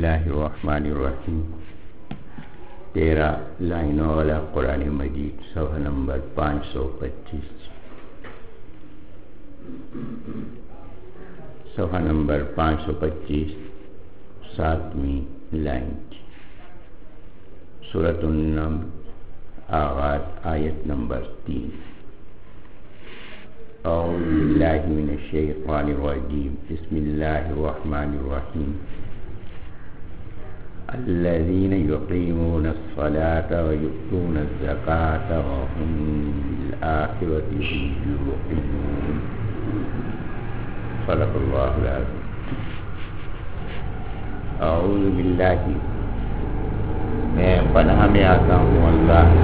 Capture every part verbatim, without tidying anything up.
اللہ الرحمن الرحیم. تیرہ لائنوں والا قرآن مجید صفحہ نمبر پانچ سو پچیس. صفحہ نمبر پانچ سو پچیس ساتویں لائن. سورۃ النمل آغاز آیت نمبر تین. اعوذ باللہ من الشیطان الرجیم. بسم اللہ الرحمن الرحیم. الذین یقیمون الصلاة ویؤتون الزکاة وهم بالآخرة هم یوقنون. صدق اللہ العظیم. اعوذ باللہ، میں پناہ میں آتا ہوں اللہ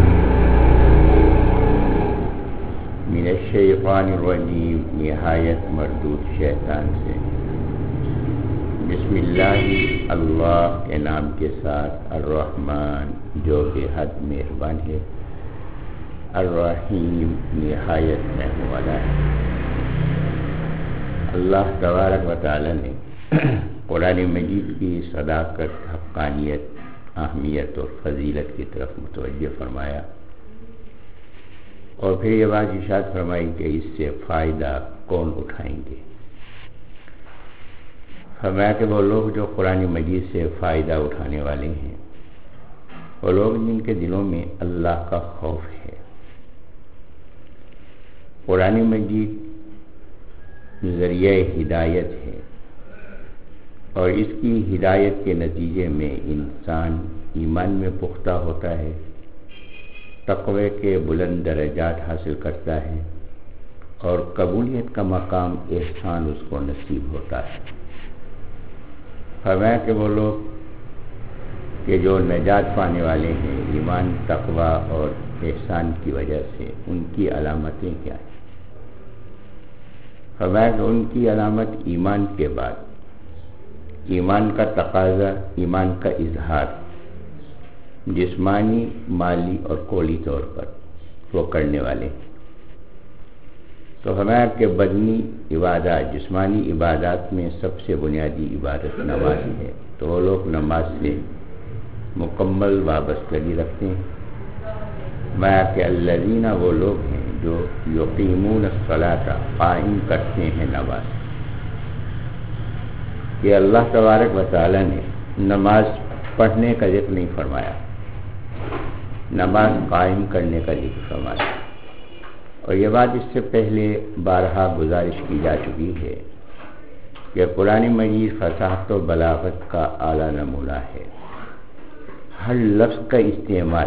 من الشیطان الرجیم، نہایت مردود شیطان سے. بسم اللہ، اللہ کے نام کے ساتھ، الرحمن جو بے حد مہربان ہے، الرحیم نہایت رحم والا ہے. اللہ تبارک و تعالی نے قرآن مجید کی صداقت، حقانیت، اہمیت اور فضیلت کی طرف متوجہ فرمایا، اور پھر یہ بات ارشاد فرمائی کہ اس سے فائدہ کون اٹھائیں گے. فرمایا کہ وہ لوگ جو قرآن مجید سے فائدہ اٹھانے والے ہیں، وہ لوگ جن کے دلوں میں اللہ کا خوف ہے. قرآن مجید ذریعہ ہدایت ہے، اور اس کی ہدایت کے نتیجے میں انسان ایمان میں پختہ ہوتا ہے، تقوی کے بلند درجات حاصل کرتا ہے، اور قبولیت کا مقام احسان اس کو نصیب ہوتا ہے. فرمایا کہ وہ لوگ کہ جو نجات پانے والے ہیں ایمان، تقوی اور احسان کی وجہ سے، ان کی علامتیں کیا ہیں. فرمایا کہ ان کی علامت ایمان کے بعد ایمان کا تقاضا، ایمان کا اظہار جسمانی، مالی اور قولی طور پر وہ کرنے والے. تو ہمارا کہ بدنی عبادات، جسمانی عبادات میں سب سے بنیادی عبادت نماز ہے، تو وہ لوگ نماز سے مکمل وابستگی رکھتے ہیں. میں کہ الذین وہ لوگ ہیں جو یقیمون الصلاۃ قائم کرتے ہیں نماز. کہ اللہ تبارک و تعالی نے نماز پڑھنے کا ذکر نہیں فرمایا، نماز قائم کرنے کا ذکر فرمایا. اور یہ بات اس سے پہلے بارہا گزارش کی جا چکی ہے کہ قرآن مجید فصاحت و بلاغت کا اعلیٰ نمونہ ہے. ہر لفظ کا استعمال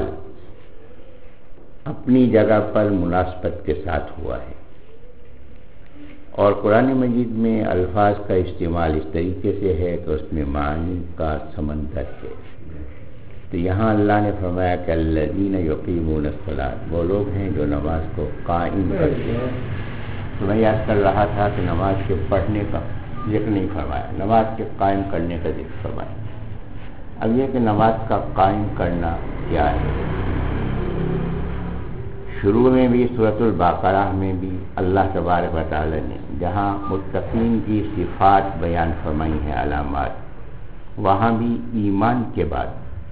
اپنی جگہ پر مناسبت کے ساتھ ہوا ہے، اور قرآن مجید میں الفاظ کا استعمال اس طریقے سے ہے کہ اس میں معنی کا سمندر ہے. تو یہاں اللہ نے فرمایا کہ الذین یقیمون الصلاۃ، وہ لوگ ہیں جو نماز کو قائم کرتے ہیں. تو میں یاد کر رہا تھا کہ نماز کے پڑھنے کا ذکر نہیں فرمایا، نماز کے قائم کرنے کا ذکر فرمایا. اب یہ کہ نماز کا قائم کرنا کیا ہے. شروع میں بھی سورۃ البقرہ میں بھی اللہ تبارک و تعالی نے جہاں متقین کی صفات بیان فرمائی ہیں، علامات، وہاں بھی ایمان کے بعد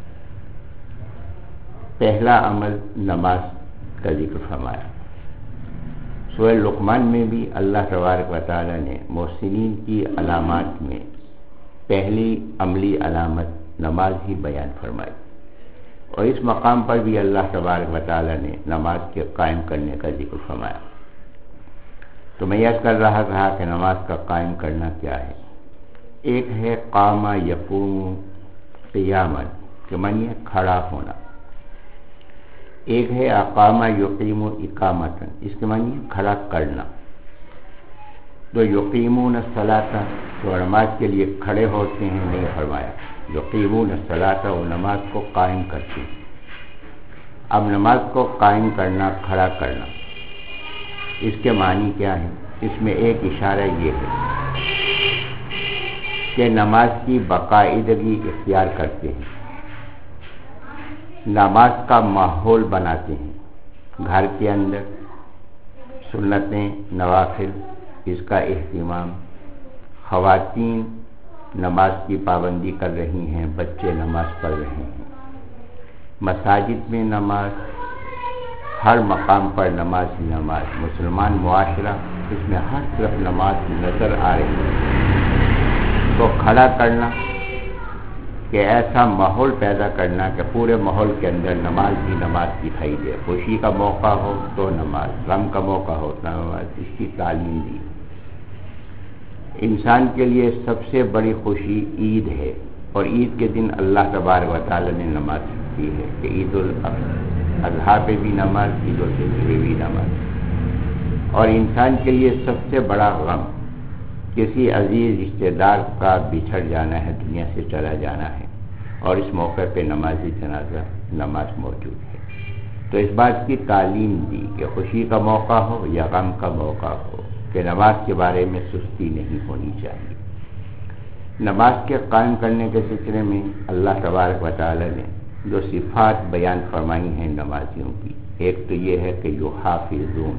پہلا عمل نماز کا ذکر فرمایا. سورہ لقمان میں بھی اللہ تبارک و تعالی نے محسنین کی علامات میں پہلی عملی علامت نماز ہی بیان فرمائی. اور اس مقام پر بھی اللہ تبارک و تعالی نے نماز کے قائم کرنے کا ذکر فرمایا. تو میں یاد کر رہا تھا کہ نماز کا قائم کرنا کیا ہے. ایک ہے قام یقوم قیاما، کہ معنی ہے کھڑا ہونا. ایک ہے اقام یقیم اقامتا، اس کے معنی ہے کھڑا کرنا. تو یقیمون الصلاۃ، تو نماز کے لیے کھڑے ہوتے ہیں نہیں فرمایا. یقیمون الصلاۃ، وہ نماز کو قائم کرتے ہیں. اب نماز کو قائم کرنا، کھڑا کرنا، اس کے معنی کیا ہے. اس میں ایک اشارہ یہ ہے کہ نماز کی باقاعدگی اختیار کرتے ہیں، نماز کا ماحول بناتے ہیں. گھر کے اندر سنتیں، نوافل، اس کا اہتمام، خواتین نماز کی پابندی کر رہی ہیں، بچے نماز پڑھ رہے ہیں، مساجد میں نماز، ہر مقام پر نماز ہی نماز، مسلمان معاشرہ اس میں ہر طرف نماز نظر آ رہی ہے، تو کھڑا کرنا کہ ایسا ماحول پیدا کرنا کہ پورے ماحول کے اندر نماز ہی نماز دکھائی دے، خوشی کا موقع ہو تو نماز، غم کا موقع ہو تو نماز، اس کی تعلیم دی۔ انسان کے لیے سب سے بڑی خوشی عید ہے، اور عید کے دن اللہ تبارک و تعالی نے نماز کی ہے کہ عید الاضحیٰ پہ بھی نماز، عید الفطر پہ بھی نماز۔ اور انسان کے لیے سب سے بڑا غم کسی عزیز رشتہ دار کا بچھڑ جانا ہے، دنیا سے چلا جانا ہے، اور اس موقع پہ نماز جنازہ نماز موجود ہے۔ تو اس بات کی تعلیم دی کہ خوشی کا موقع ہو یا غم کا موقع ہو کہ نماز کے بارے میں سستی نہیں ہونی چاہیے۔ نماز کے قائم کرنے کے سلسلے میں اللہ تبارک و تعالی نے جو صفات بیان فرمائی ہیں نمازیوں کی، ایک تو یہ ہے کہ یحافظون،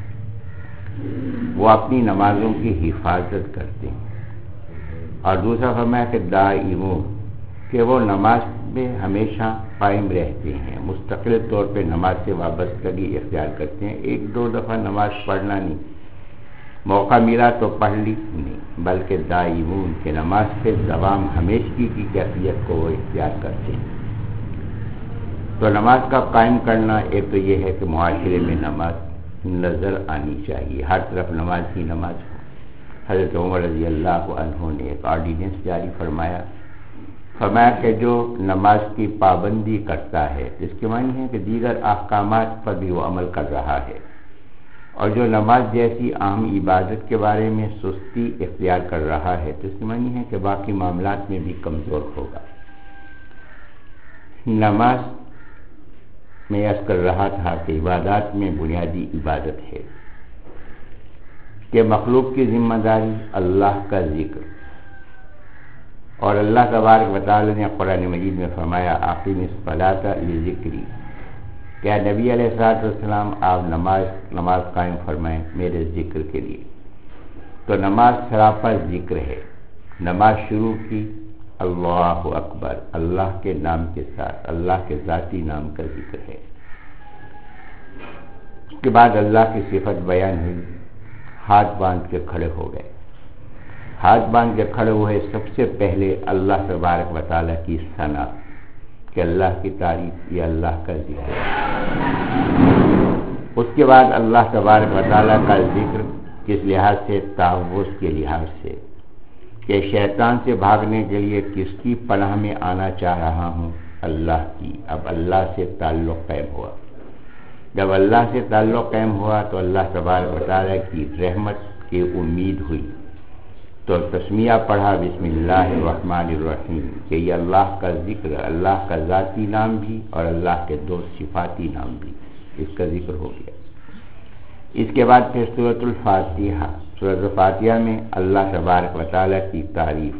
وہ اپنی نمازوں کی حفاظت کرتے ہیں، اور دوسرا فرمایا کہ دائمون، کہ وہ نماز میں ہمیشہ قائم رہتے ہیں، مستقل طور پہ نماز سے وابستگی اختیار کرتے ہیں، ایک دو دفعہ نماز پڑھنا نہیں، موقع ملا تو پڑھ لی نہیں، بلکہ دائمون کہ نماز پہ دوام ہمیشگی کی کیفیت کو وہ اختیار کرتے ہیں۔ تو نماز کا قائم کرنا ایک تو یہ ہے کہ معاشرے میں نماز نظر آنی چاہیے، ہر طرف نماز ہی نماز ہو۔ حضرت عمر رضی اللہ عنہ نے ایک آرڈیننس جاری فرمایا فرمایا کہ جو نماز کی پابندی کرتا ہے، اس کے معنی ہے کہ دیگر احکامات پر بھی وہ عمل کر رہا ہے، اور جو نماز جیسی اہم عبادت کے بارے میں سستی اختیار کر رہا ہے تو اس کے معنی ہے کہ باقی معاملات میں بھی کمزور ہوگا۔ نماز میں عرض کر رہا تھا کہ عبادات میں بنیادی عبادت ہے کہ مخلوق کی ذمہ داری اللہ کا ذکر، اور اللہ تبارک و تعالی نے قرآن مجید میں فرمایا اقیم الصلاۃ لذکری، کہ نبی علیہ الصلوۃ والسلام آپ نماز نماز قائم فرمائیں میرے ذکر کے لیے۔ تو نماز سراپا ذکر ہے، نماز شروع کی اللہ اکبر، اللہ کے نام کے ساتھ، اللہ کے ذاتی نام کا ذکر ہے۔ اس کے بعد اللہ کی صفت بیان ہوئی، ہاتھ باندھ کے کھڑے ہو گئے، ہاتھ باندھ کے کھڑے ہوئے، سب سے پہلے اللہ تبارک و تعالیٰ کی ثنا کہ اللہ کی تعریف، یہ اللہ کا ذکر ہے۔ اس کے بعد اللہ تبارک و تعالیٰ کا ذکر کس لحاظ سے؟ تعوذ کے لحاظ سے، کہ شیطان سے بھاگنے کے لیے کس کی پناہ میں آنا چاہ رہا ہوں؟ اللہ کی۔ اب اللہ سے تعلق قائم ہوا، جب اللہ سے تعلق قائم ہوا تو اللہ تبارک و تعالیٰ کی رحمت کی امید ہوئی، تو تسمیہ پڑھا بسم اللہ الرحمن الرحیم، کہ یہ اللہ کا ذکر، اللہ کا ذاتی نام بھی اور اللہ کے دو صفاتی نام بھی، اس کا ذکر ہو گیا۔ اس کے بعد پھر سورۃ الفاتحہ، سورۃ الفاتحہ میں اللہ تبارک و تعالیٰ کی تعریف،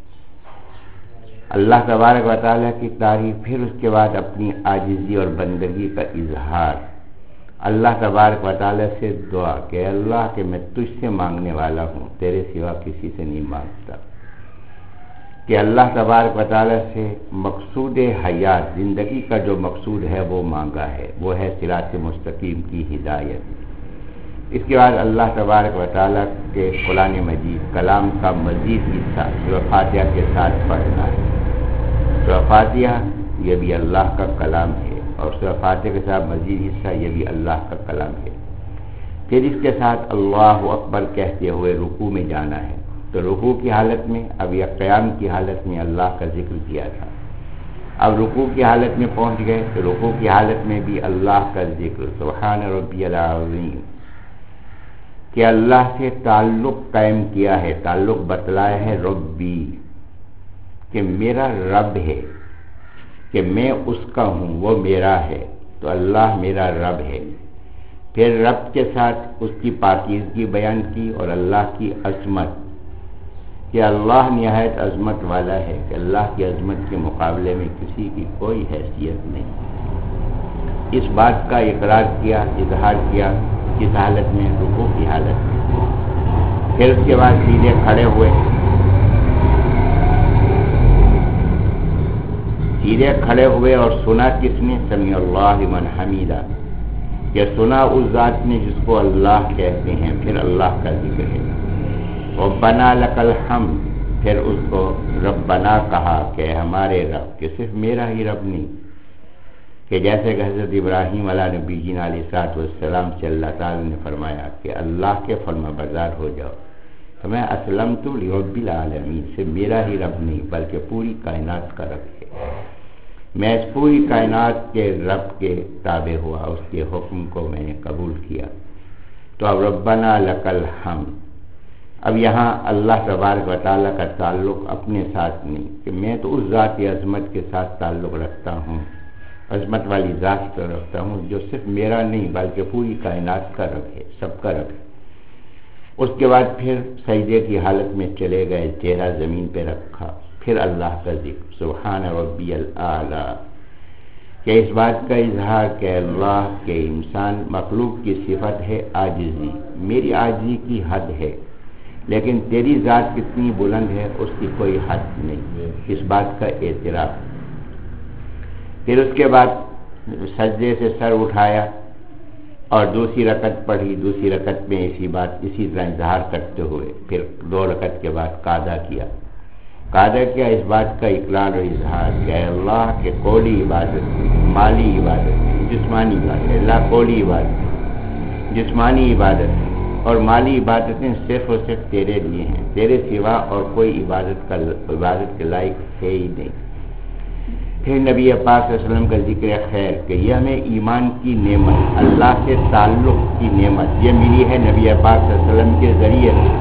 اللہ تبارک و تعالیٰ کی تعریف، پھر اس کے بعد اپنی عاجزی اور بندگی کا اظہار، اللہ تبارک و تعالیٰ سے دعا کہ اللہ کہ میں تجھ سے مانگنے والا ہوں، تیرے سوا کسی سے نہیں مانگتا، کہ اللہ تبارک و تعالیٰ سے مقصود حیات، زندگی کا جو مقصود ہے وہ مانگا ہے، وہ ہے صراط مستقیم کی ہدایت۔ اس کے بعد اللہ تبارک و تعالیٰ کے قرآن مجید کلام کا مزید حصہ سورۃ فاتحہ کے ساتھ پڑھنا ہے۔ سورۃ فاتحہ یہ بھی اللہ کا کلام ہے، اور سورۃ فاتحہ کے ساتھ مزید حصہ یہ بھی اللہ کا کلام ہے۔ پھر اس کے ساتھ اللہ اکبر کہتے ہوئے رکوع میں جانا ہے، تو رکوع کی حالت میں اب یہ قیام کی حالت میں اللہ کا ذکر کیا تھا، اب رکوع کی حالت میں پہنچ گئے تو رکوع کی حالت میں بھی اللہ کا ذکر، سبحان ربی العظیم، کہ اللہ سے تعلق قائم کیا ہے، تعلق بتلایا ہے ربی، کہ میرا رب ہے، کہ میں اس کا ہوں، وہ میرا ہے، تو اللہ میرا رب ہے۔ پھر رب کے ساتھ اس کی پاکیزگی بیان کی اور اللہ کی عظمت، کہ اللہ نہایت عظمت والا ہے، کہ اللہ کی عظمت کے مقابلے میں کسی کی کوئی حیثیت نہیں۔ اس بات کا اقرار کیا، اظہار کیا، کس حالت میں؟ رکوع کی حالت میں۔ پھر اس کے بعد سیدھے کھڑے ہوئے، سیدھے کھڑے ہوئے اور سنا کس نے؟ سمیع اللہ لمن حمیدہ، کہ سنا اس ذات نے جس کو اللہ کہتے ہیں، پھر اللہ کا ذکر ہے۔ ربنا لک الحمد، پھر اس کو ربنا کہا کہ ہمارے رب، کہ صرف میرا ہی رب نہیں، کہ جیسے کہ حضرت ابراہیم علیہ نبی جی علیہ الصلوۃ والسلام سے اللہ تعالی نے فرمایا کہ اللہ کے فرما بردار ہو جاؤ، تو میں اسلمت لرب العالمین، سے میرا ہی رب نہیں بلکہ پوری کائنات کا رب ہے، میں اس پوری کائنات کے رب کے تابع ہوا، اس کے حکم کو میں نے قبول کیا۔ تو اب ربنا لک الحمد، اب یہاں اللہ تبارک و تعالیٰ کا تعلق اپنے ساتھ نہیں، کہ میں تو اس ذات عظمت کے ساتھ تعلق رکھتا ہوں، عظمت والی ذات کا رکھتا ہوں جو صرف میرا نہیں بلکہ پوری کائنات کا رب ہے، سب کا رب ہے۔ اس کے بعد پھر سجدے کی حالت میں چلے گئے، چہرہ زمین پہ رکھا، پھر اللہ کا ذکر، سبحان ربی الاعلی، کہ اس بات کا اظہار کہ اللہ کے انسان مخلوق کی صفت ہے عاجزی، میری عاجزی کی حد ہے، لیکن تیری ذات کتنی بلند ہے اس کی کوئی حد نہیں، اس بات کا اعتراف۔ پھر اس کے بعد سجدے سے سر اٹھایا اور دوسری رکعت پڑھی، دوسری رکعت میں اسی بات اسی طرح اظہار کرتے ہوئے پھر دو رکعت کے بعد قعدہ کیا، قعدہ کیا اس بات کا اقرار اور اظہار کہ اللہ کے قولی عبادت، مالی عبادت، جسمانی عبادت، اللہ قولی عبادت، جسمانی عبادت اور مالی عبادتیں صرف اور صرف تیرے لیے ہیں، تیرے سوا اور کوئی عبادت کا عبادت کے لائق ہے ہی نہیں۔ پھر نبی پاک صلی اللہ علیہ وسلم کا ذکر خیر کہ یہ ہمیں ایمان کی نعمت، اللہ سے تعلق کی نعمت یہ ملی ہے نبی پاک صلی اللہ علیہ وسلم کے ذریعے سے،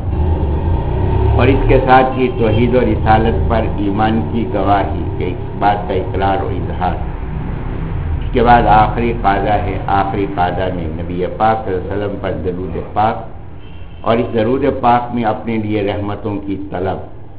اور اس کے ساتھ ہی توحید و رسالت پر ایمان کی گواہی کہ اس بات کا اقرار اور اظہار۔ اس کے بعد آخری قعدہ ہے، آخری قعدہ میں نبی پاک صلی اللہ علیہ وسلم پر درود پاک، اور اس درود پاک میں اپنے لیے رحمتوں کی طلب،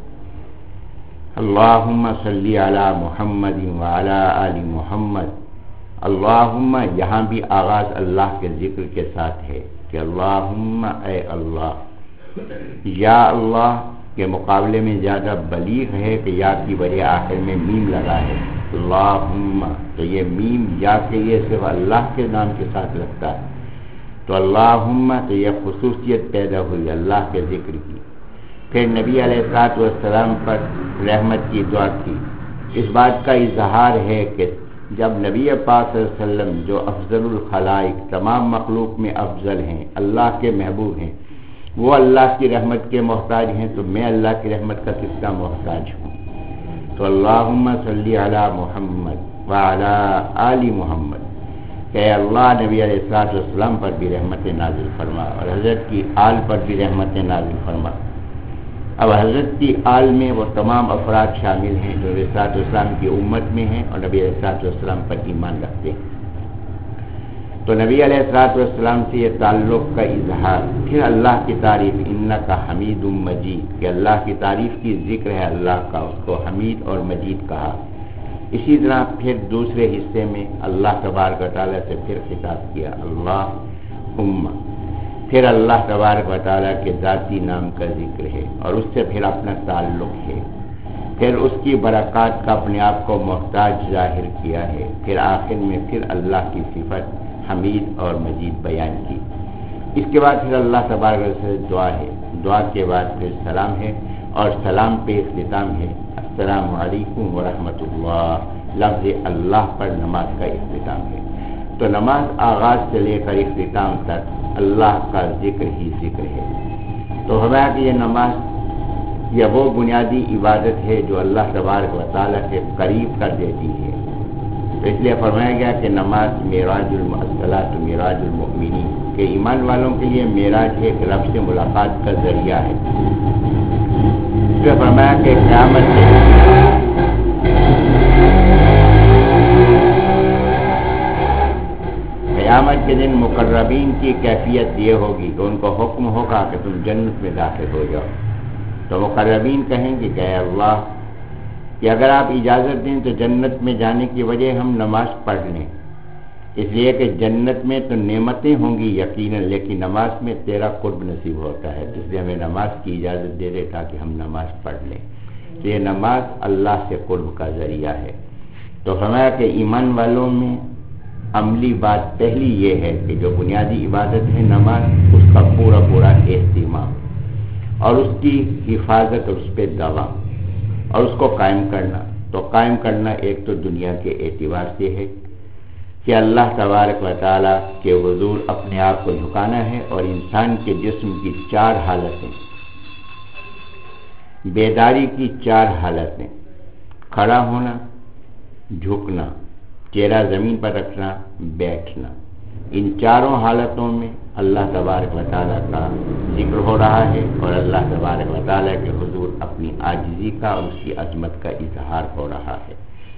اللہم صلی علی محمد وعلی آل محمد، اللہم یہاں بھی آغاز اللہ کے ذکر کے ساتھ ہے کہ اللہم اے اللہ، یا اللہ کے مقابلے میں زیادہ بلیغ ہے کہ یا کی بجائے آخر میں میم لگا ہے، اللہم، تو یہ میم یا کے یہ صرف اللہ کے نام کے ساتھ لگتا ہے، تو اللہم تو یہ خصوصیت پیدا ہوئی اللہ کے ذکر کی۔ پھر نبی علیہ الصلوۃ والسلام پر رحمت کی دعا کی، اس بات کا اظہار ہے کہ جب نبی پاک صلی اللہ علیہ وسلم جو افضل الخلائق، تمام مخلوق میں افضل ہیں، اللہ کے محبوب ہیں، وہ اللہ کی رحمت کے محتاج ہیں، تو میں اللہ کی رحمت کا کتنا محتاج ہوں۔ تو اللہم صلی علی محمد وعلی آل محمد، کہ اللہ نبی علیہ الصلوۃ والسلام پر بھی رحمت نازل فرما اور حضرت کی آل پر بھی رحمت نازل فرما۔ اب حضرت کی آل میں وہ تمام افراد شامل ہیں جو نبی صلی اللہ علیہ وسلم کی امت میں ہیں اور نبی علیہ الصلوۃ والسلام پر ایمان رکھتے ہیں۔ تو نبی علیہ الصلوۃ والسلام سے یہ تعلق کا اظہار، پھر اللہ کی تعریف، انک حمید مجید، کہ اللہ کی تعریف کی ذکر ہے اللہ کا، اس کو حمید اور مجید کہا۔ اسی طرح پھر دوسرے حصے میں اللہ تبارک و تعالیٰ سے پھر خطاب کیا، اللہم، پھر اللہ تبارک و تعالیٰ کے ذاتی نام کا ذکر ہے اور اس سے پھر اپنا تعلق ہے، پھر اس کی برکات کا اپنے آپ کو محتاج ظاہر کیا ہے، پھر آخر میں پھر اللہ کی صفت حمید اور مجید بیان کی۔ اس کے بعد پھر اللہ تبارک و تعالیٰ سے دعا ہے، دعا کے بعد پھر سلام ہے اور سلام پہ اختتام ہے، السلام علیکم ورحمۃ اللہ، لفظ اللہ پر نماز کا اختتام ہے۔ تو نماز آغاز سے لے کر اختتام تک اللہ کا ذکر ہی ذکر ہے۔ تو ہمیں کہ یہ نماز یہ وہ بنیادی عبادت ہے جو اللہ تبارک و تعالیٰ کے قریب کر دیتی ہے، تو اس لیے فرمایا گیا کہ نماز معراج الصلاۃ معراج المؤمنین، کہ ایمان والوں کے لیے معراج ہے، کہ رب سے ملاقات کا ذریعہ ہے۔ اس لیے فرمایا کہ قیامت کے قیامت کے دن مقربین کی کیفیت یہ ہوگی کہ ان کو حکم ہوگا کہ تم جنت میں داخل ہو جاؤ، تو مقربین کہیں گے کہ اے اللہ کہ اگر آپ اجازت دیں تو جنت میں جانے کی وجہ ہم نماز پڑھ لیں، اس لیے کہ جنت میں تو نعمتیں ہوں گی یقیناً، لیکن نماز میں تیرا قرب نصیب ہوتا ہے، اس لیے ہمیں نماز کی اجازت دے دے تاکہ ہم نماز پڑھ لیں۔ تو یہ نماز اللہ سے قرب کا ذریعہ ہے۔ تو فرمایا کہ ایمان والوں میں عملی بات پہلی یہ ہے کہ جو بنیادی عبادت ہے نماز، اس کا پورا پورا اہتمام اور اس کی حفاظت اور اس پہ دوام اور اس کو قائم کرنا. تو قائم کرنا ایک تو دنیا کے اعتبار سے ہے کہ اللہ تبارک و تعالیٰ کے حضور اپنے آپ کو جھکانا ہے، اور انسان کے جسم کی چار حالتیں، بیداری کی چار حالتیں، کھڑا ہونا، جھکنا، چہرہ زمین پر رکھنا، بیٹھنا، ان چاروں حالتوں میں اللہ تبارک و تعالیٰ کا ذکر ہو رہا ہے اور اللہ تبارک و تعالیٰ کے حضور اپنی عاجزی کا اور اس کی عظمت کا اظہار ہو رہا ہے.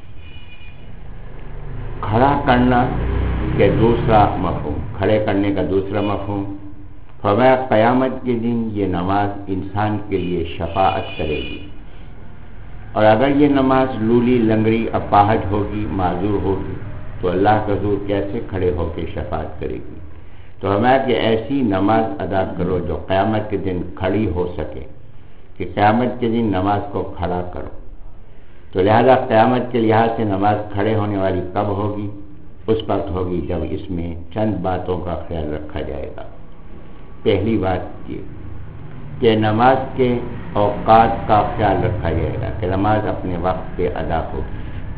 کھڑا کرنا کے دوسرا مفہوم، کھڑے کرنے کا دوسرا مفہوم، فرمایا قیامت کے دن یہ نماز انسان کے لیے شفاعت کرے گی، اور اگر یہ نماز لولی لنگڑی اپاہج ہوگی، معذور ہوگی، تو اللہ کا حضور کیسے کھڑے ہو کے شفاعت کرے گی؟ تو ہمیں کہ ایسی نماز ادا کرو جو قیامت کے دن کھڑی ہو سکے، کہ قیامت کے دن نماز کو کھڑا کرو. تو لہذا قیامت کے لحاظ سے نماز کھڑے ہونے والی کب ہوگی؟ اس وقت ہوگی جب اس میں چند باتوں کا خیال رکھا جائے گا. پہلی بات یہ کہ نماز کے اوقات کا خیال رکھا جائے گا کہ نماز اپنے وقت پہ ادا ہوگی،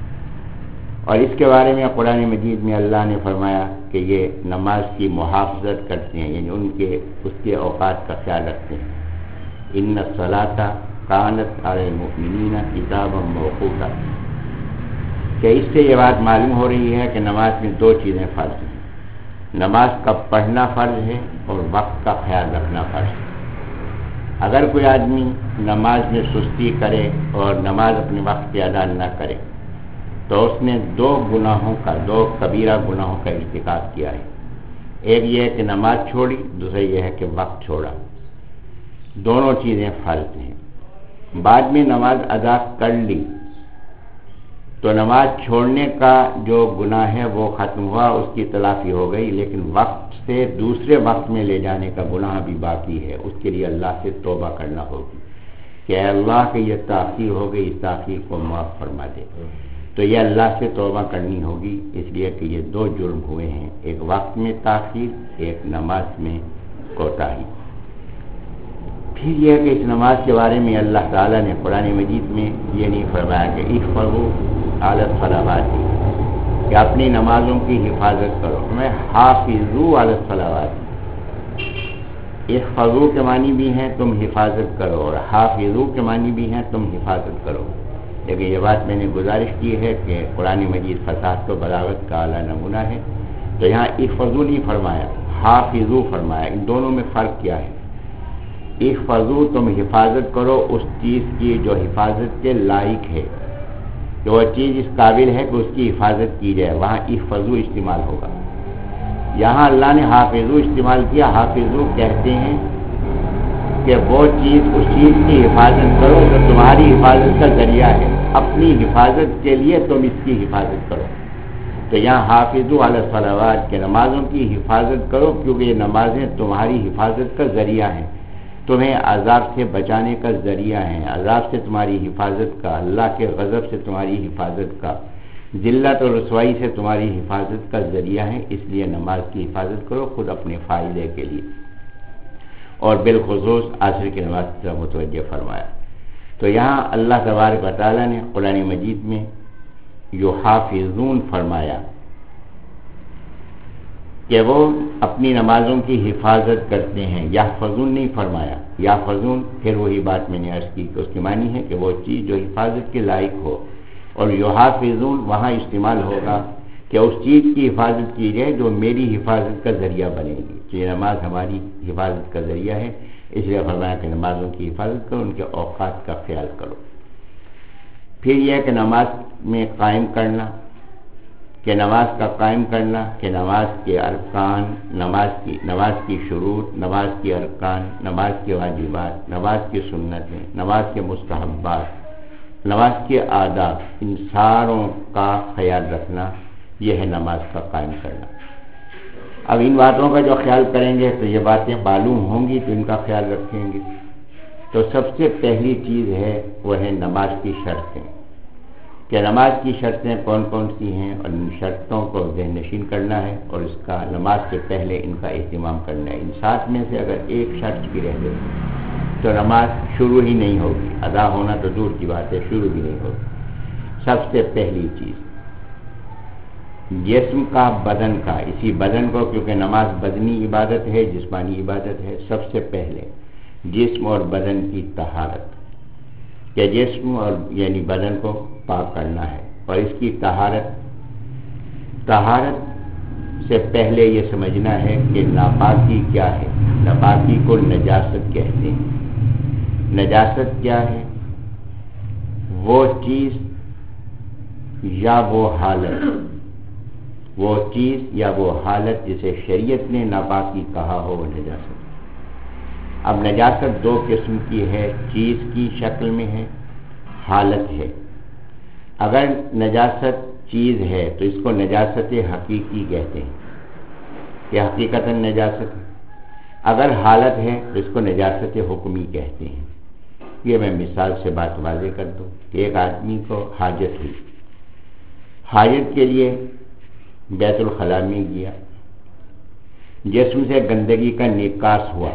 اور اس کے بارے میں قرآن مجید میں اللہ نے فرمایا کہ یہ نماز کی محافظت کرتے ہیں، یعنی ان کے اس کے اوقات کا خیال رکھتے ہیں. ان الصلاۃ کانت علی المؤمنین کتابا موقوتا، کہ اس سے یہ بات معلوم ہو رہی ہے کہ نماز میں دو چیزیں فرض ہیں، نماز کا پڑھنا فرض ہے اور وقت کا خیال رکھنا فرض ہے. اگر کوئی آدمی نماز میں سستی کرے اور نماز اپنے وقت پہ ادا نہ کرے تو اس نے دو گناہوں کا، دو کبیرہ گناہوں کا ارتکاب کیا ہے. ایک یہ ہے کہ نماز چھوڑی، دوسرا یہ ہے کہ وقت چھوڑا. دونوں چیزیں فرض ہیں. بعد میں نماز ادا کر لی تو نماز چھوڑنے کا جو گناہ ہے وہ ختم ہوا، اس کی تلافی ہو گئی، لیکن وقت سے دوسرے وقت میں لے جانے کا گناہ بھی باقی ہے. اس کے لیے اللہ سے توبہ کرنا ہوگی کہ اے اللہ کہ یہ تاخیر ہو گئی، اس تاخیر کو معاف فرما دے. تو یہ اللہ سے توبہ کرنی ہوگی، اس لیے کہ یہ دو جرم ہوئے ہیں، ایک وقت میں تاخیر، ایک نماز میں کوتاہی. پھر یہ کہ اس نماز کے بارے میں اللہ تعالیٰ نے قرآن مجید میں یہ نہیں فرمایا کہ احفظوا علی الصلوات، کہ اپنی نمازوں کی حفاظت کرو، میں حافظوا علی الصلوات. احفظوا کے معنی بھی ہیں تم حفاظت کرو، اور حافظوا کے معنی بھی ہیں تم حفاظت کرو. لیکن یہ بات میں نے گزارش کی ہے کہ قرآن مجید فصاحت و بلاغت کا اعلیٰ نمونہ ہے، تو یہاں احفظوا نہیں فرمایا، حافظوا فرمایا. ان دونوں میں فرق کیا ہے؟ احفظوا تم حفاظت کرو اس چیز کی جو حفاظت کے لائق ہے، جو وہ چیز اس قابل ہے کہ اس کی حفاظت کی جائے، وہاں احفظوا استعمال ہوگا. یہاں اللہ نے حافظوا استعمال کیا. حافظوا کہتے ہیں کہ وہ چیز، اس چیز کی حفاظت کرو جو تمہاری حفاظت کا ذریعہ ہے، اپنی حفاظت کے لیے تم اس کی حفاظت کرو. تو یہاں حافظوا علی الصلوات کے نمازوں کی حفاظت کرو، کیونکہ یہ نمازیں تمہاری حفاظت کا ذریعہ ہیں، تمہیں عذاب سے بچانے کا ذریعہ ہیں، عذاب سے تمہاری حفاظت کا، اللہ کے غضب سے تمہاری حفاظت کا، ذلت اور رسوائی سے تمہاری حفاظت کا ذریعہ ہیں. اس لیے نماز کی حفاظت کرو خود اپنے فائدے کے لیے. اور بالخصوص عصر کی نماز کی طرف متوجہ فرمایا. تو یہاں اللہ تبارک و تعالیٰ نے قرآن مجید میں یحافظون فرمایا کہ وہ اپنی نمازوں کی حفاظت کرتے ہیں. یحفظون نہیں فرمایا. یحفظون پھر وہی بات میں نے عرض کی کہ اس کی معنی ہے کہ وہ چیز جو حفاظت کے لائق ہو، اور یحافظون وہاں استعمال ہوگا کہ اس چیز کی حفاظت کی جائے جو میری حفاظت کا ذریعہ بنے گی. تو یہ نماز ہماری حفاظت کا ذریعہ ہے، اس لیے فرمایا کہ نمازوں کی حفاظت کرو، ان کے اوقات کا خیال کرو. پھر یہ کہ نماز میں قائم کرنا، کہ نماز کا قائم کرنا، کہ نماز کے ارکان، نماز کی نماز کی شروط، نماز کی ارکان، نماز کے واجبات، نماز کی سنتیں، نماز کے مستحبات، نماز کے آداب، ان ساروں کا خیال رکھنا، یہ ہے نماز کا قائم کرنا. اب ان باتوں کا جو خیال کریں گے تو یہ باتیں معلوم ہوں گی تو ان کا خیال رکھیں گے. تو سب سے پہلی چیز ہے وہ ہے نماز کی شرطیں. کہ نماز کی شرطیں کون کون سی ہیں اور ان شرطوں کو ذہن نشین کرنا ہے اور اس کا نماز سے پہلے ان کا اہتمام کرنا ہے۔ ان سات میں سے اگر ایک شرط بھی رہ گئی تو نماز شروع ہی نہیں ہوگی، ادا ہونا تو دور کی بات ہے، شروع بھی نہیں ہوگی۔ سب سے پہلی چیز جسم کا، بدن کا، اسی بدن کو، کیونکہ نماز بدنی عبادت ہے، جسمانی عبادت ہے، سب سے پہلے جسم اور بدن کی طہارت، کہ جسم اور یعنی بدن کو پاک کرنا ہے، اور اس کی طہارت طہارت سے پہلے یہ سمجھنا ہے کہ ناپاکی کیا ہے۔ ناپاکی کو نجاست کہتے ہیں۔ نجاست کیا ہے؟ وہ چیز یا وہ حالت وہ چیز یا وہ حالت جسے شریعت نے ناپاکی کہا ہو، وہ نجاست۔ اب نجاست دو قسم کی ہے، چیز کی شکل میں ہے، حالت ہے۔ اگر نجاست چیز ہے تو اس کو نجاست حقیقی کہتے ہیں کہ حقیقتاً نجاست ہے۔ اگر حالت ہے تو اس کو نجاست حکمی کہتے ہیں۔ یہ میں مثال سے بات واضح کر دوں کہ ایک آدمی کو حاجت ہوئی، حاجت کے لیے بیت الخلاء میں گیا، جسم سے گندگی کا نکاس ہوا۔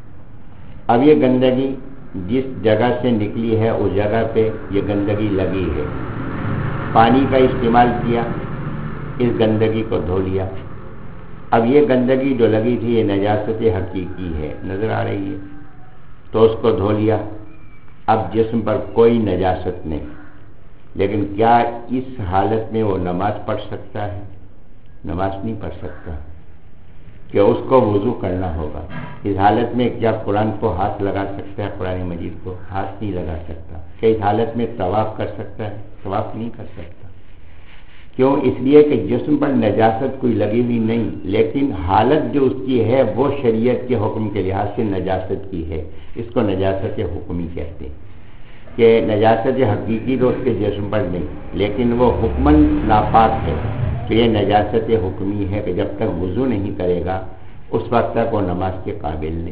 اب یہ گندگی جس جگہ سے نکلی ہے اس جگہ پہ یہ گندگی لگی ہے، پانی کا استعمال کیا، اس گندگی کو دھو لیا۔ اب یہ گندگی جو لگی تھی یہ نجاست حقیقی ہے، نظر آ رہی ہے، تو اس کو دھو لیا۔ اب جسم پر کوئی نجاست نہیں، لیکن کیا اس حالت میں وہ نماز پڑھ سکتا ہے؟ نماز نہیں پڑھ سکتا، کہ اس کو وضو کرنا ہوگا۔ اس حالت میں کیا قرآن کو ہاتھ لگا سکتا ہے؟ قرآن مجید کو ہاتھ نہیں لگا سکتا۔ کیا اس حالت میں طواف کر سکتا ہے؟ طواف نہیں کر سکتا۔ کیوں؟ اس لیے کہ جسم پر نجاست کوئی لگی ہوئی نہیں، لیکن حالت جو اس کی ہے وہ شریعت کے حکم کے لحاظ سے نجاست کی ہے۔ اس کو نجاست حکمی کہتے ہیں کہ نجاست حقیقی تو اس کے جسم پر نہیں، لیکن وہ حکماً ناپاک ہے، تو یہ نجاست حکمی ہے کہ جب تک وضو نہیں کرے گا اس وقت تک وہ نماز کے قابل نہیں۔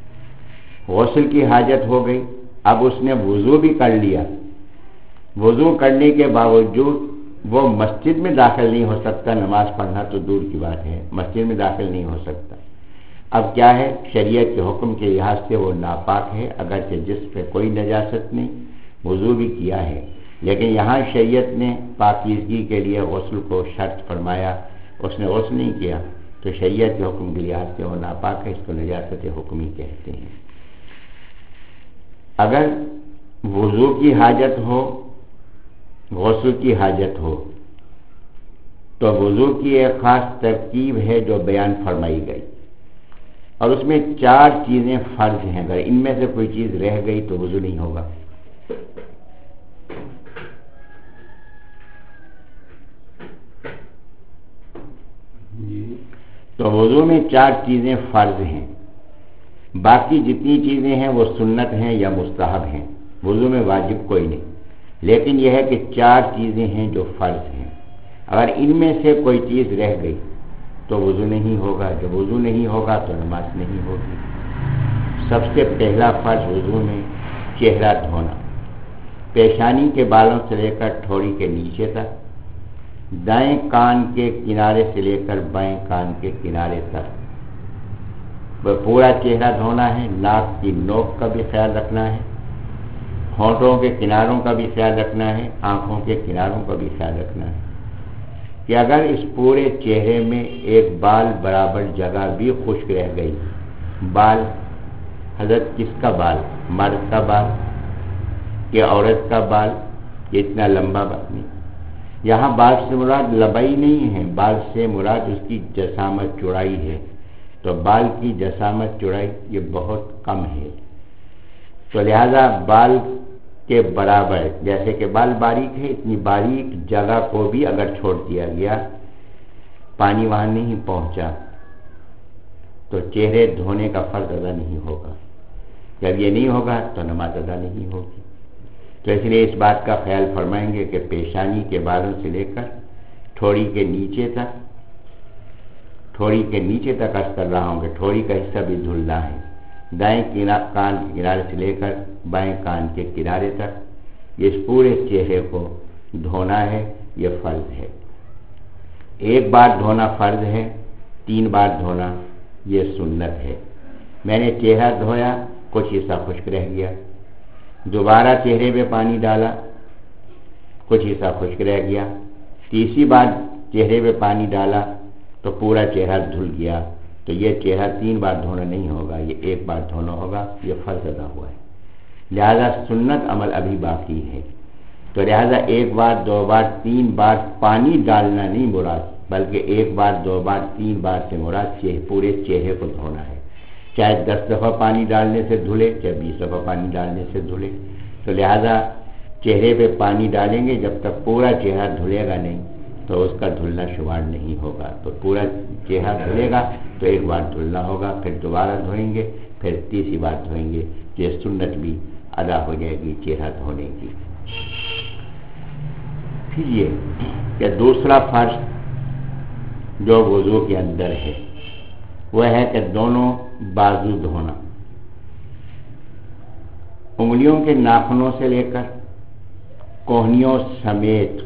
غسل کی حاجت ہو گئی، اب اس نے وضو بھی کر لیا، وضو کرنے کے باوجود وہ مسجد میں داخل نہیں ہو سکتا، نماز پڑھنا تو دور کی بات ہے، مسجد میں داخل نہیں ہو سکتا۔ اب کیا ہے؟ شریعت کے حکم کے لحاظ سے وہ ناپاک ہے، اگرچہ جس پہ کوئی نجاست نہیں، وضو بھی کیا ہے، لیکن یہاں شریعت نے پاکیزگی کے لیے غسل کو شرط فرمایا، اس نے غسل نہیں کیا تو شریعت کے حکم کے لحاظ سے وہ ناپاک ہے، اس کو نجاست حکمی کہتے ہیں۔ اگر وضو کی حاجت ہو، غسل کی حاجت ہو، تو وضو کی ایک خاص ترکیب ہے جو بیان فرمائی گئی، اور اس میں چار چیزیں فرض ہیں، اگر ان میں سے کوئی چیز رہ گئی تو وضو نہیں ہوگا۔ تو وضو میں چار چیزیں فرض ہیں، باقی جتنی چیزیں ہیں وہ سنت ہیں یا مستحب ہیں، وضو میں واجب کوئی نہیں، لیکن یہ ہے کہ چار چیزیں ہیں جو فرض ہیں، اگر ان میں سے کوئی چیز رہ گئی تو وضو نہیں ہوگا، جب وضو نہیں ہوگا تو نماز نہیں ہوگی۔ سب سے پہلا فرض وضو میں چہرہ دھونا، پیشانی کے بالوں سے لے کر ٹھوڑی کے نیچے تک، دائیں کان کے کنارے سے لے کر بائیں کان کے کنارے تک وہ پورا چہرہ دھونا ہے۔ ناک کی نوک کا بھی خیال رکھنا ہے، ہونٹوں کے کناروں کا بھی خیال رکھنا ہے، آنکھوں کے کناروں کا بھی خیال رکھنا ہے کہ اگر اس پورے چہرے میں ایک بال برابر جگہ بھی خشک رہ گئی، بال حضرت کس کا بال؟ مرد کا بال کہ عورت کا بال؟ یہ اتنا لمبا بال نہیں، یہاں بال سے مراد لمبائی نہیں ہے، بال سے مراد اس کی جسامت چوڑائی ہے، تو بال کی جسامت چوڑائی یہ بہت کم ہے، تو لہذا بال کے برابر، جیسے کہ بال باریک ہے، اتنی باریک جگہ کو بھی اگر چھوڑ دیا گیا، پانی وہاں نہیں پہنچا تو چہرے دھونے کا فرض ادا نہیں ہوگا۔ جب یہ نہیں ہوگا تو نماز ادا نہیں ہوگی۔ تو اس لیے اس بات کا خیال فرمائیں گے کہ پیشانی کے بالوں سے لے کر ٹھوڑی کے نیچے تک، ٹھوڑی کے نیچے تک عرض کر رہا ہوں کہ ٹھوڑی کا حصہ بھی دھلنا ہے، دائیں کان کے کنارے سے لے کر بائیں کان کے کنارے تک، اس پورے چہرے کو دھونا ہے یہ فرض ہے. ایک بار دھونا فرض ہے، تین بار دھونا یہ سنت ہے. میں نے چہرہ دھویا، کچھ حصہ خشک رہ گیا، دوبارہ چہرے پہ پانی ڈالا، کچھ حصہ خشک رہ گیا، تیسری بار چہرے پہ پانی ڈالا تو پورا چہرہ دھل گیا. تو یہ چہرہ تین بار دھونا نہیں ہوگا، یہ ایک بار دھونا ہوگا، یہ فرض ادا ہوا ہے. لہذا سنت عمل ابھی باقی ہے. تو لہذا ایک بار دو بار تین بار پانی ڈالنا نہیں مراد، بلکہ ایک بار دو بار تین بار سے مراد پورے چہرے کو دھونا ہے. چاہے دس دفعہ پانی ڈالنے سے دھلے، چاہے بیس دفعہ پانی ڈالنے سے دھلے. تو لہذا چہرے پہ پانی ڈالیں گے، جب تک پورا چہرہ دھلے گا نہیں تو اس کا دھلنا شمار نہیں ہوگا. تو پورا چہرہ دھلے گا تو ایک بار دھلنا ہوگا، پھر دوبارہ دھوئیں گے، پھر تیسری بار دھوئیں گے. یہ سنت بھی ادا ہو جائے گی چہرہ دھونے کی. پھر یہ کہ دوسرا فرض جو وضو کے اندر ہے وہ ہے کہ دونوں بازو دھونا، انگلیوں کے ناخنوں سے لے کر کوہنیوں سمیت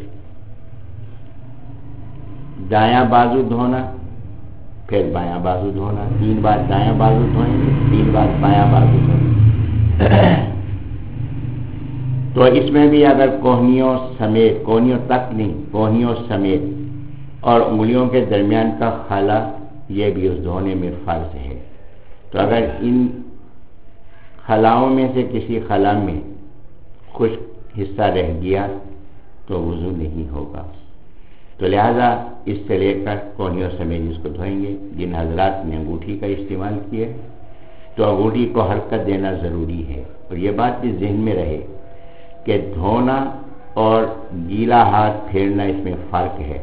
دایاں بازو دھونا، پھر بایاں بازو دھونا. تین بار دایاں بازو دھوئیں گے، تین بار بایاں بازو دھوئیں گے. تو اس میں بھی اگر کوہنیوں سمیت، کوہنیوں تک نہیں، کوہنیوں سمیت اور انگلیوں کے درمیان کا خلا، یہ بھی اس دھونے میں فرض ہے. تو اگر ان خلاؤں میں سے کسی خلا میں خشک حصہ رہ گیا تو وضو نہیں ہوگا. تو لہذا اس سے لے کر کوہنیوں سمیت اس کو دھوئیں گے. جن حضرات نے انگوٹھی کا استعمال کیا تو انگوٹھی کو حرکت دینا ضروری ہے. اور یہ بات بھی ذہن میں رہے کہ دھونا اور گیلا ہاتھ پھیرنا اس میں فرق ہے.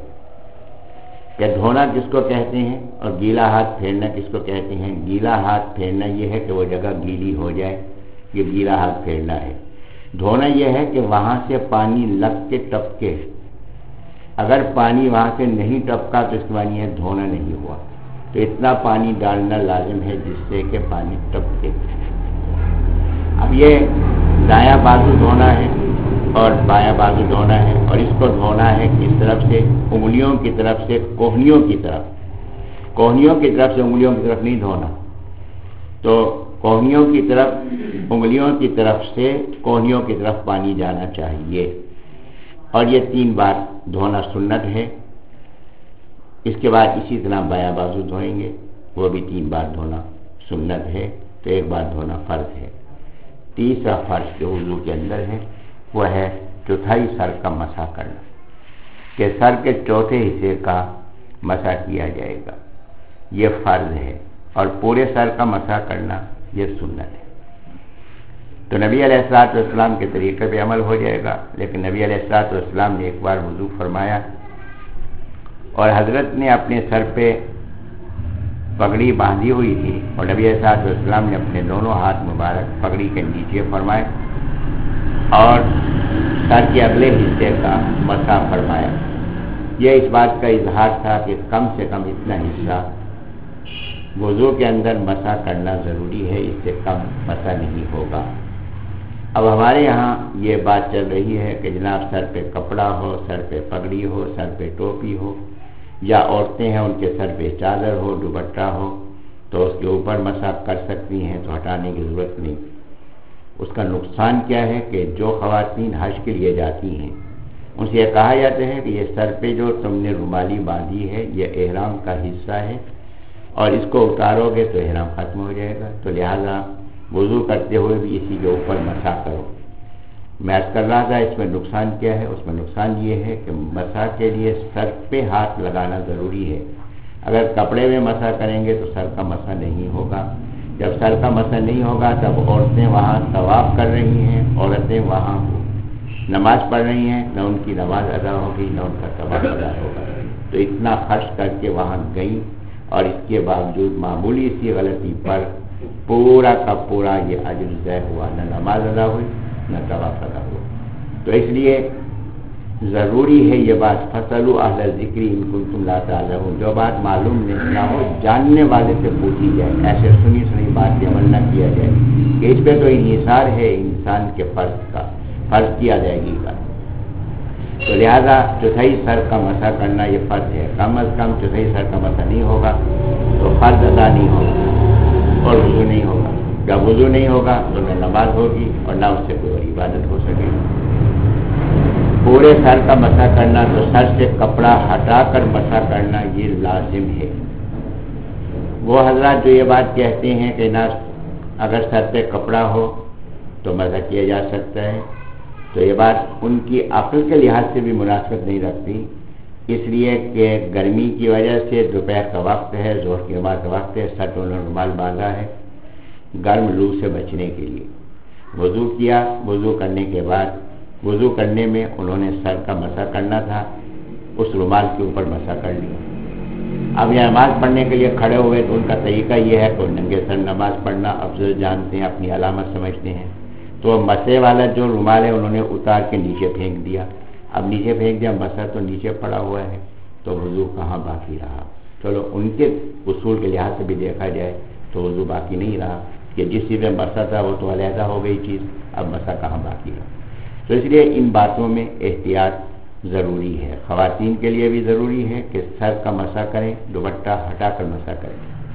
کہ دھونا کس کو کہتے ہیں اور گیلا ہاتھ پھیرنا کس کو کہتے ہیں؟ گیلا ہاتھ پھیرنا یہ ہے کہ وہ جگہ گیلی ہو جائے، یہ گیلا ہاتھ پھیرنا ہے. دھونا یہ ہے کہ وہاں سے پانی لگ کے ٹپکے. اگر پانی وہاں سے نہیں ٹپکا تو اس کے معنی ہے دھونا نہیں ہوا. تو اتنا پانی ڈالنا لازم ہے جس سے کہ پانی ٹپکے. اب یہ دایاں بازو دھونا ہے اور بایاں بازو دھونا ہے، اور اس کو دھونا ہے کس طرف سے؟ انگلیوں کی طرف سے کوہنیوں کی طرف. کوہنیوں کی طرف سے انگلیوں کی طرف نہیں دھونا. تو کوہنیوں کی طرف، انگلیوں کی طرف سے کوہنیوں کی طرف پانی جانا چاہیے. اور یہ تین بار دھونا سنت ہے. اس کے بعد اسی طرح بایاں بازو دھوئیں گے، وہ بھی تین بار دھونا سنت ہے. تو ایک بار دھونا فرض ہے. تیسرا فرض جو وضو کے اندر ہے وہ ہے چوتھائی سر کا مسح کرنا، کہ سر کے چوتھے حصے کا مسح کیا جائے گا. یہ فرض ہے. اور پورے سر کا مسح کرنا یہ سنت ہے. تو نبی علیہ الصلوۃ والسلام کے طریقے پہ عمل ہو جائے گا. لیکن نبی علیہ الصلوۃ والسلام نے ایک بار وضو فرمایا اور حضرت نے اپنے سر پہ پگڑی باندھی ہوئی تھی، اور نبی علیہ الصلوۃ والسلام نے اپنے دونوں ہاتھ مبارک پگڑی کے نیچے فرمائے اور سر کے اگلے حصے کا مسح فرمایا. یہ اس بات کا اظہار تھا کہ کم سے کم اتنا حصہ وضو کے اندر مسح کرنا ضروری ہے، اس سے کم مسح نہیں ہوگا. اب ہمارے یہاں یہ بات چل رہی ہے کہ جناب سر پہ کپڑا ہو، سر پہ پگڑی ہو، سر پہ ٹوپی ہو، یا عورتیں ہیں ان کے سر پہ چادر ہو، دوپٹہ ہو، تو اس کے اوپر مسح کر سکتی ہیں، تو ہٹانے کی ضرورت نہیں. اس کا نقصان کیا ہے کہ جو خواتین حج کے لیے جاتی ہیں ان سے یہ کہا جاتا ہے کہ یہ سر پہ جو تم نے رومالی باندھی ہے یہ احرام کا حصہ ہے، اور اس کو اتارو گے تو احرام ختم ہو جائے گا. تو لہذا وضو کرتے ہوئے بھی اسی کے اوپر مسح کرو. میں عرض کر رہا تھا اس میں نقصان کیا ہے. اس میں نقصان یہ ہے کہ مسح کے لیے سر پہ ہاتھ لگانا ضروری ہے. اگر کپڑے میں مسح کریں گے تو سر کا مسح نہیں ہوگا. جب سر کا مسح نہیں ہوگا تب عورتیں وہاں طواف کر رہی ہیں، عورتیں وہاں نماز پڑھ رہی ہیں، نہ ان کی نماز ادا ہوگی نہ ان کا طواف ادا ہوگا. تو اتنا خرچ کر کے وہاں گئیں اور اس کے باوجود معمولی سی غلطی پر پورا کا پورا یہ اجر ضائع ہوا، نہ نماز ادا ہوئی نہ طواف ادا ہوا. تو اس لیے ضروری ہے یہ بات، فَاسْأَلُوا أَهْلَ الذِّكْرِ إِن كُنتُمْ لَا تَعْلَمُونَ. جو بات معلوم نہیں نہ ہو جاننے والے سے پوچھی جائے، ایسے سنی سنی بات پہ عمل نہ کیا جائے کہ اس پہ تو انحصار ہے انسان کے فرض کا، فرض کی ادائیگی کا. تو لہذا چوتھائی سر کا مسح کرنا یہ فرض ہے. کم از کم چوتھائی سر کا مسح نہیں ہوگا تو فرض ادا نہیں ہوگا اور وضو نہیں ہوگا. جب وضو نہیں ہوگا تو نہ نماز ہوگی اور نہ اس سے کوئی اور عبادت ہو سکے گی. پورے سر کا مسح کرنا تو سر سے کپڑا ہٹا کر مسح کرنا یہ لازم ہے. وہ حضرات جو یہ بات کہتے ہیں کہ نہ اگر سر پہ کپڑا ہو تو مسح کیا جا سکتا ہے، تو یہ بات ان کی عقل کے لحاظ سے بھی مناسبت نہیں رکھتی، اس لیے کہ گرمی کی وجہ سے دوپہر کا وقت ہے، ظہر کی نماز کا وقت ہے، سر پہ انہوں نے رومال باندھا ہے گرم لو سے بچنے کے لیے. وضو کیا، وضو کرنے کے بعد وضو کرنے میں انہوں نے سر کا مسح کرنا تھا، اس رومال کے اوپر مسح کر لیا. اب یہ نماز پڑھنے کے لیے کھڑے ہوئے تو ان کا طریقہ یہ ہے کہ ننگے سر نماز پڑھنا افضل جانتے ہیں، اپنی علامت سمجھتے ہیں، تو مسح والا جو رومال ہے انہوں نے اتار کے نیچے پھینک دیا. اب نیچے پھینک دیا، مسح تو نیچے پڑا ہوا ہے، تو وضو کہاں باقی رہا؟ چلو ان کے اصول کے لحاظ سے بھی دیکھا جائے تو وضو باقی نہیں رہا کہ جس چیز میں مسح تھا وہ تو علیحدہ ہو گئی چیز، اب مسح کہاں باقی رہا. تو اس لیے ان باتوں میں احتیاط ضروری ہے. خواتین کے لیے بھی ضروری ہے کہ سر کا مسح کریں، دوپٹہ ہٹا کر مسح کریں.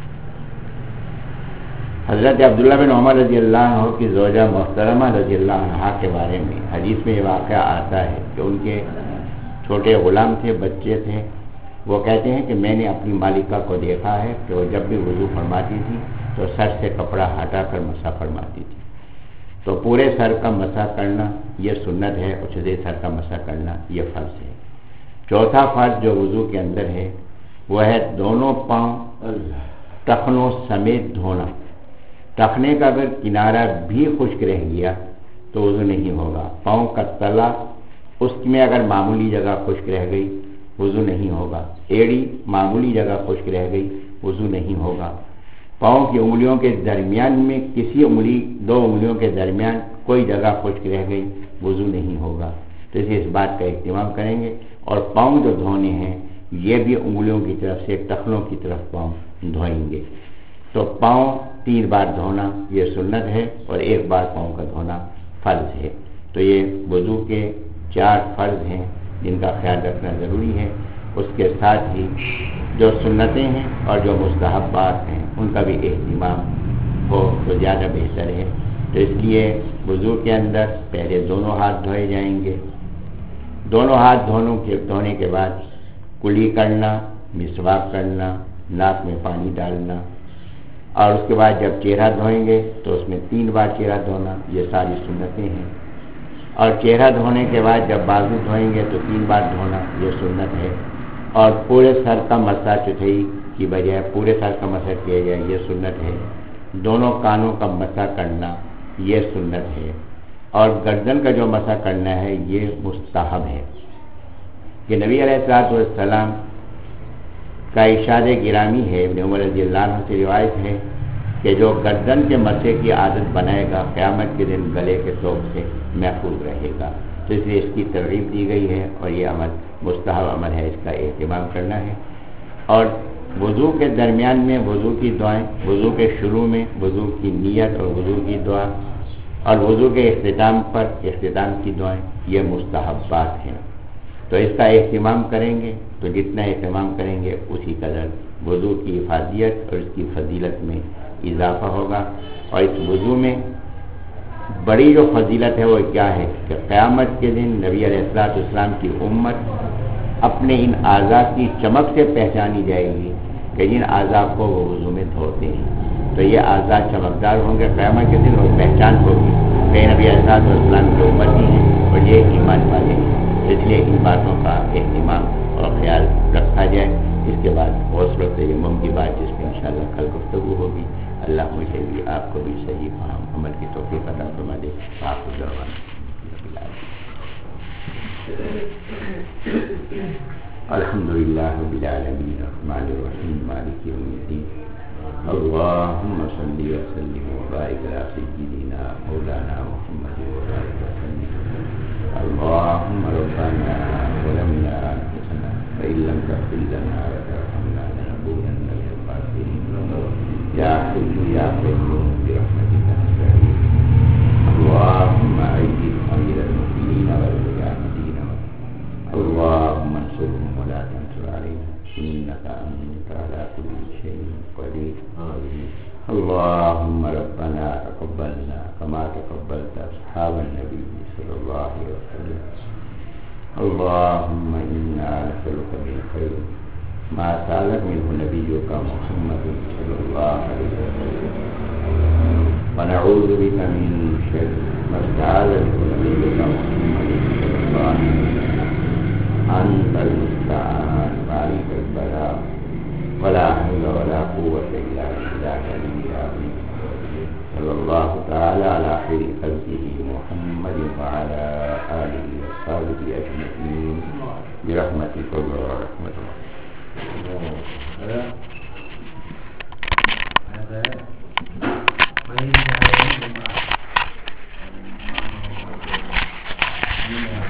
حضرت عبداللہ بن عمر رضی اللہ عنہ کی زوجہ محترمہ رضی اللہ عنہا کے بارے میں حدیث میں یہ واقعہ آتا ہے کہ ان کے چھوٹے غلام تھے، بچے تھے. وہ کہتے ہیں کہ میں نے اپنی مالکہ کو دیکھا ہے کہ وہ جب بھی وضو فرماتی تھی تو سر سے کپڑا ہٹا کر مسح فرماتی تھی. تو پورے سر کا مسح کرنا یہ سنت ہے اور چوتھے سر کا مسح کرنا یہ فرض ہے. چوتھا فرض جو وضو کے اندر ہے وہ ہے دونوں پاؤں ٹخنوں سمیت دھونا. ٹخنے کا اگر کنارہ بھی خشک رہ گیا تو وضو نہیں ہوگا. پاؤں کا تلا اس میں اگر معمولی جگہ خشک رہ گئی وضو نہیں ہوگا. ایڑی معمولی جگہ خشک رہ گئی وضو نہیں ہوگا. پاؤں کی انگلیوں کے درمیان میں کسی انگلی دو انگلیوں کے درمیان کوئی جگہ خشک رہ گئی وضو نہیں ہوگا. تو اسے اس بات کا اہتمام کریں گے. اور پاؤں جو دھونے ہیں یہ بھی انگلیوں کی طرف سے ٹخنوں کی طرف پاؤں دھوئیں گے. تو پاؤں تین بار دھونا یہ سنت ہے اور ایک بار پاؤں کا دھونا فرض ہے. تو یہ وضو کے چار فرض ہیں جن کا خیال رکھنا ضروری ہے. اس کے ساتھ ہی جو سنتیں ہیں اور جو مستحبات ہیں ان کا بھی اہتمام ہو تو زیادہ بہتر ہے. تو اس لیے وضو کے اندر پہلے دونوں ہاتھ دھوئے جائیں گے. دونوں ہاتھ دھونے کے دھونے کے بعد کلی کرنا، مسواک کرنا، ناک میں پانی ڈالنا، اور اس کے بعد جب چہرہ دھوئیں گے تو اس میں تین بار چہرہ دھونا. یہ ساری سنتیں ہیں. اور چہرہ دھونے کے بعد جب بازو دھوئیں گے تو تین بار دھونا یہ سنت ہے. اور پورے سر کا مسح چوتھائی کی بجائے پورے سر کا مسح کیا جائے یہ سنت ہے. دونوں کانوں کا مسح کرنا یہ سنت ہے. اور گردن کا جو مسح کرنا ہے یہ مستحب ہے. کہ نبی علیہ الصلوۃ والسلام کا ارشاد گرامی ہے، ابن عمر رضی اللہ عنہ سے روایت ہے کہ جو گردن کے مسح کی عادت بنائے گا قیامت کے دن گلے کے توق سے محفوظ رہے گا. تو اس لیے اس کی ترغیب دی گئی ہے اور یہ عمل مستحب عمل ہے، اس کا اہتمام کرنا ہے. اور وضو کے درمیان میں وضو کی دعائیں، وضو کے شروع میں وضو کی نیت اور وضو کی دعا، اور وضو کے اختتام پر اختتام کی دعائیں یہ مستحبات ہیں. تو اس کا اہتمام کریں گے تو جتنا اہتمام کریں گے اسی قدر وضو کی افادیت اور اس کی فضیلت میں اضافہ ہوگا. اور اس وضو میں بڑی جو فضیلت ہے وہ کیا ہے کہ قیامت کے دن نبی علیہ الصلوۃ والسلام کی امت اپنے ان اعضاء کی چمک سے پہچانی جائے گی کہ جن اعضاء کو وہ وضو میں دھوتے ہیں. تو یہ اعضاء چمکدار ہوں گے قیامت کے دن اور پہچان ہوگی کہ نبی علیہ الصلوۃ والسلام کی امت ہی ہیں اور یہ ایمان والے ہیں. اس لیے ان باتوں کا اہتمام اور خیال رکھا جائے. اس کے بعد غسل تیمم کی بات جس میں انشاءاللہ کل گفتگو ہوگی. اللہ مجھے بھی آپ کو بھی صحیح فہم عمل کی توفیق عطا فرما دے. آپ کو دعوان الحمدللہ رب العالمین الرحمن الرحیم مالک یوم الدین. اللہم صلی وسلم وبارک علی سیدنا مولانا محمد وبارک وسلم. اللہم ربنا ظلمنا انفسنا وإن لم تغفر لنا وترحمنا لنكونن من الخاسرين. یا حی یا قیوم برحمتک نستغیث. اللہم اعز امیر المؤمنین والمجاہدین أنت على كل شيء قدير. آمين. اللهم ربنا تقبلنا كما تقبلت أصحاب النبي صلى الله عليه وسلم. اللهم إنا نسألك من خير ما سألك منه نبيك محمد صلى الله عليه وسلم، ونعوذ بك من شر ما استعاذ منه نبيك محمد صلى الله عليه وسلم. أنت المستعان وعليك البلاغ، ولا حول ولا قوة إلا بالله العلي العظيم. صلى الله تعالى على خير خلقه محمد وعلى آله وصحبه أجمعين برحمتك ورحمة الله. هذا